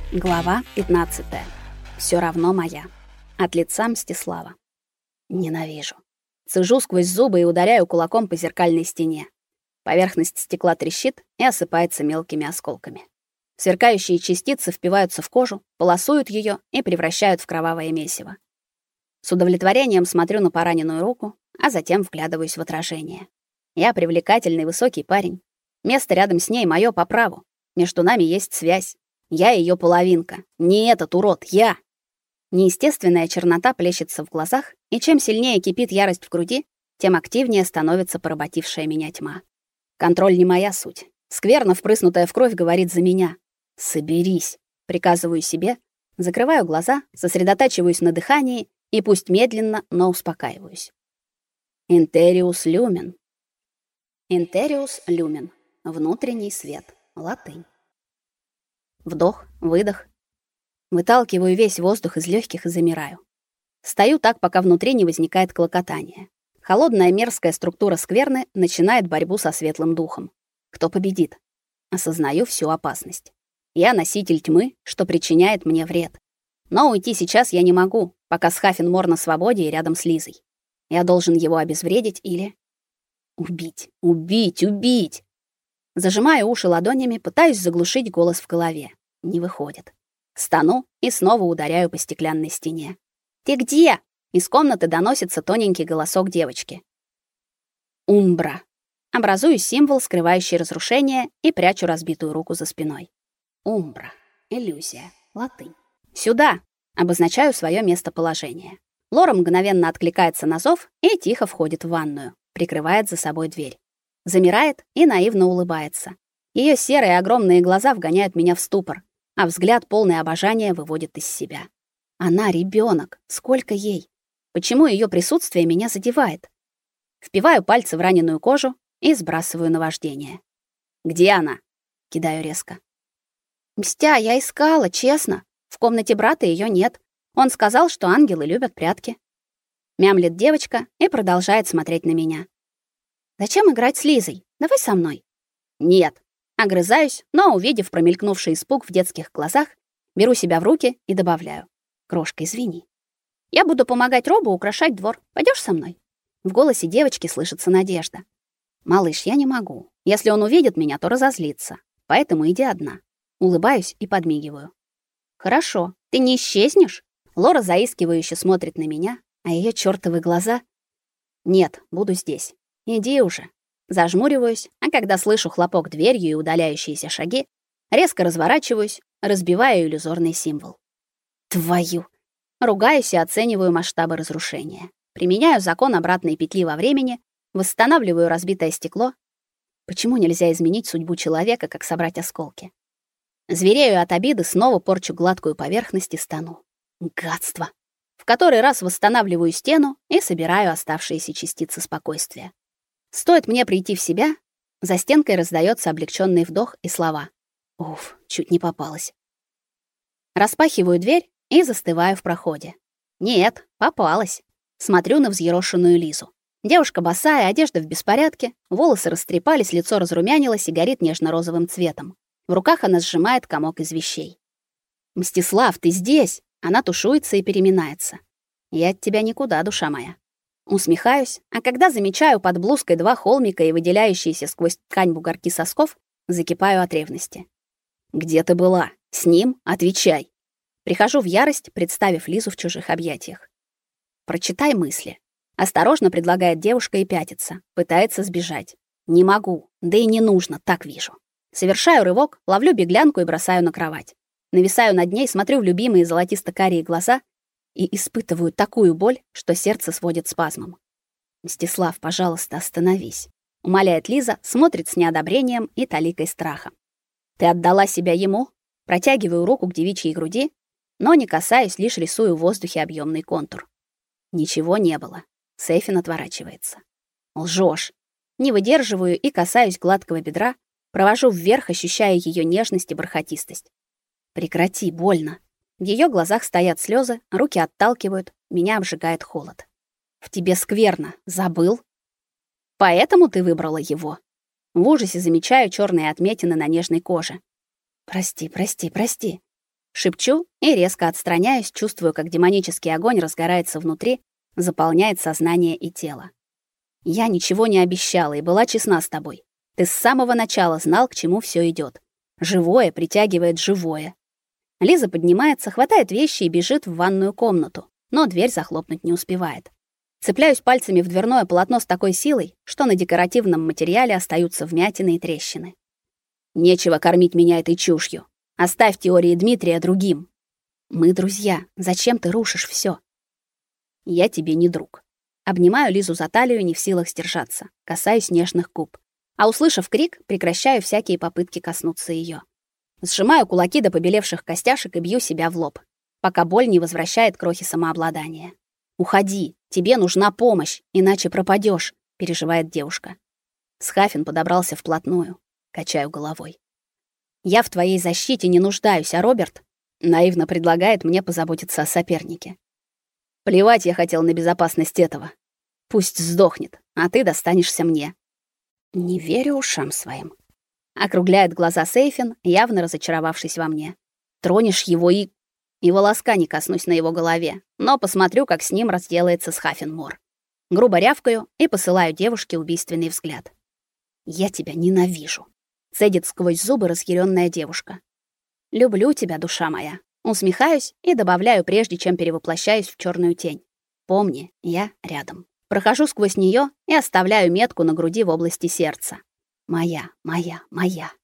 Глава 15. Всё равно моя. От лица Мстислава. Ненавижу. Цежу сквозь зубы и ударяю кулаком по зеркальной стене. Поверхность стекла трещит и осыпается мелкими осколками. Сверкающие частицы впиваются в кожу, полосуют её и превращают в кровавое месиво. С удовлетворением смотрю на пораненную руку, а затем вглядываюсь в отражение. Я привлекательный высокий парень. Место рядом с ней моё по праву. Между нами есть связь. Я её половинка. Не этот урод, я. Неестественная чернота плещется в глазах, и чем сильнее кипит ярость в груди, тем активнее становится поработившая меня тьма. Контроль не моя суть. Скверно впрыснутая в кровь говорит за меня. Соберись, приказываю себе, закрываю глаза, сосредотачиваюсь на дыхании и пусть медленно, но успокаиваюсь. Интериус люмен. Интериус люмен. Внутренний свет. Латынь. Вдох, выдох. Выталкиваю весь воздух из легких и замираю. Стою так, пока внутри не возникает клокотание. Холодная мерзкая структура скверны начинает борьбу со светлым духом. Кто победит? Осознаю всю опасность. Я носитель тьмы, что причиняет мне вред. Но уйти сейчас я не могу, пока Схафенмор на свободе и рядом с Лизой. Я должен его обезвредить или убить. Убить. Зажимаю уши ладонями, пытаюсь заглушить голос в голове. Не выходит. Стану и снова ударяю по стеклянной стене. «Ты где?» Из комнаты доносится тоненький голосок девочки. «Умбра». Образую символ, скрывающий разрушение, и прячу разбитую руку за спиной. «Умбра». Иллюзия. Латынь. «Сюда». Обозначаю свое местоположение. Лора мгновенно откликается на зов и тихо входит в ванную, прикрывает за собой дверь. Замирает и наивно улыбается. Её серые огромные глаза вгоняют меня в ступор, а взгляд полный обожания выводит из себя. Она ребёнок. Сколько ей? Почему её присутствие меня задевает? Впиваю пальцы в раненую кожу и сбрасываю наваждение. «Где она?» — кидаю резко. «Мстя, я искала, честно. В комнате брата её нет. Он сказал, что ангелы любят прятки». Мямлит девочка и продолжает смотреть на меня. «Зачем играть с Лизой? Давай со мной». «Нет». Огрызаюсь, но, увидев промелькнувший испуг в детских глазах, беру себя в руки и добавляю: «Крошка, извини. Я буду помогать Робу украшать двор. Пойдёшь со мной?» В голосе девочки слышится надежда. «Малыш, я не могу. Если он увидит меня, то разозлится. Поэтому иди одна». Улыбаюсь и подмигиваю. «Хорошо. Ты не исчезнешь?» Лора заискивающе смотрит на меня, а её чёртовы глаза... «Нет, буду здесь. Иди уже». Зажмуриваюсь, а когда слышу хлопок дверью и удаляющиеся шаги, резко разворачиваюсь, разбиваю иллюзорный символ. Твою! Ругаюсь и оцениваю масштабы разрушения. Применяю закон обратной петли во времени, восстанавливаю разбитое стекло. Почему нельзя изменить судьбу человека, как собрать осколки? Зверею от обиды, снова порчу гладкую поверхность и стану. Гадство! В который раз восстанавливаю стену и собираю оставшиеся частицы спокойствия. Стоит мне прийти в себя, за стенкой раздаётся облегчённый вдох и слова. Уф, чуть не попалась. Распахиваю дверь и застываю в проходе. Нет, попалась. Смотрю на взъерошенную Лизу. Девушка босая, одежда в беспорядке, волосы растрепались, лицо разрумянилось и горит нежно-розовым цветом. В руках она сжимает комок из вещей. «Мстислав, ты здесь?» Она тушуется и переминается. «Я от тебя никуда, душа моя». Усмехаюсь, а когда замечаю под блузкой 2 холмика и выделяющиеся сквозь ткань бугорки сосков, закипаю от ревности. «Где ты была? С ним? Отвечай!» Прихожу в ярость, представив Лизу в чужих объятиях. «Прочитай мысли». Осторожно предлагает девушка и пятится, пытается сбежать. Не могу, да и не нужно, так вижу. Совершаю рывок, ловлю беглянку и бросаю на кровать. Нависаю над ней, смотрю в любимые золотисто-карие глаза и испытываю такую боль, что сердце сводит спазмом. «Мстислав, пожалуйста, остановись», — умоляет Лиза, смотрит с неодобрением и толикой страха. «Ты отдала себя ему?» Протягиваю руку к девичьей груди, но не касаюсь, лишь рисую в воздухе объемный контур. Ничего не было. Сейфин отворачивается. «Лжёшь». Не выдерживаю и касаюсь гладкого бедра, провожу вверх, ощущая её нежность и бархатистость. «Прекрати, больно». В её глазах стоят слёзы, руки отталкивают, меня обжигает холод. «В тебе скверно, забыл?» «Поэтому ты выбрала его?» В ужасе замечаю чёрные отметины на нежной коже. «Прости». Шепчу и резко отстраняюсь, чувствую, как демонический огонь разгорается внутри, заполняет сознание и тело. Я ничего не обещала и была честна с тобой. Ты с самого начала знал, к чему все идет. Живое притягивает живое. Лиза поднимается, хватает вещи и бежит в ванную комнату, но дверь захлопнуть не успевает. Цепляюсь пальцами в дверное полотно с такой силой, что на декоративном материале остаются вмятины и трещины. Нечего кормить меня этой чушью. Оставь теории Дмитрия другим. Мы друзья. Зачем ты рушишь все? Я тебе не друг. Обнимаю Лизу за талию, не в силах сдержаться. Касаюсь нежных губ. А услышав крик, прекращаю всякие попытки коснуться ее. Сжимаю кулаки до побелевших костяшек и бью себя в лоб, пока боль не возвращает крохи самообладания. Уходи, тебе нужна помощь, иначе пропадешь, переживает девушка. Схафин подобрался вплотную. Качаю головой. Я в твоей защите не нуждаюсь, а Роберт наивно предлагает мне позаботиться о сопернике. Плевать я хотел на безопасность этого. Пусть сдохнет, а ты достанешься мне. Не верю ушам своим. Округляет глаза Сейфин, явно разочаровавшись во мне. Тронешь его и волоска не коснусь на его голове, но посмотрю, как с ним разделается Схафин Мор. Грубо рявкаю и посылаю девушке убийственный взгляд. Я тебя ненавижу. Цедит сквозь зубы разъярённая девушка. Люблю тебя, душа моя. Усмехаюсь и добавляю, прежде чем перевоплощаюсь в чёрную тень. Помни, я рядом. Прохожу сквозь неё и оставляю метку на груди в области сердца. Моя, моя, моя.